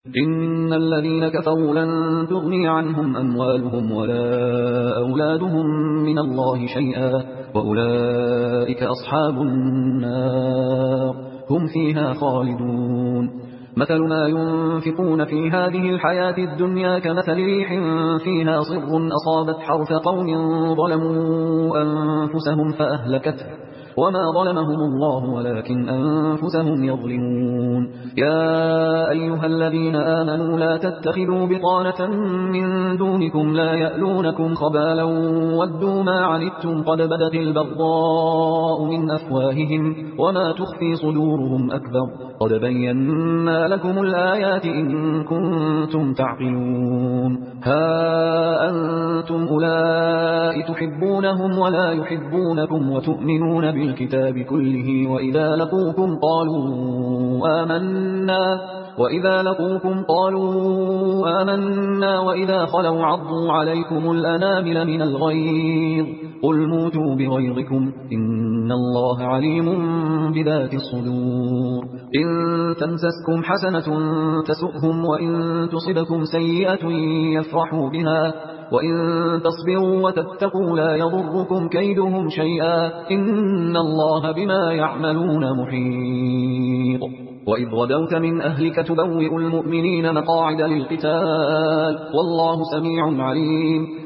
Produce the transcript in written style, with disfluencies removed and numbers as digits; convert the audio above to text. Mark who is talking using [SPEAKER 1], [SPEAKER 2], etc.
[SPEAKER 1] إن الذين كفروا لن تغني عنهم أموالهم ولا أولادهم من الله شيئا وأولئك أصحاب النار هم فيها خالدون. مثل ما ينفقون في هذه الحياة الدنيا كمثل ريح فيها صر أصابت حرث قوم ظلموا أنفسهم فأهلكته وما ظلمهم الله ولكن أنفسهم يظلمون. يا أيها الذين آمنوا لا تتخذوا بطانة من دونكم لا يألونكم خبالا ودوا ما عنتم قد بدت البغضاء من أفواههم وما تخفي صدورهم أكبر قد بينا لكم الآيات إن كنتم تعقلون. ها أنتم أولئك تحبونهم ولا يحبونكم وتؤمنون بالكتاب كله وإذا لقوكم قالوا آمنا وإذا خلوا عضوا عليكم الأنامل من الغيظ قل موتوا بغيظكم إن الله عليم بذات الصدور. إن تمسسكم حسنة تسؤهم وإن تصبكم سيئة يفرحوا بها وإن تصبروا وتتقوا لا يضركم كيدهم شيئا إن الله بما يعملون محيط. وإذ غدوت من أهلك تبوئ المؤمنين مقاعد للقتال والله سميع عليم.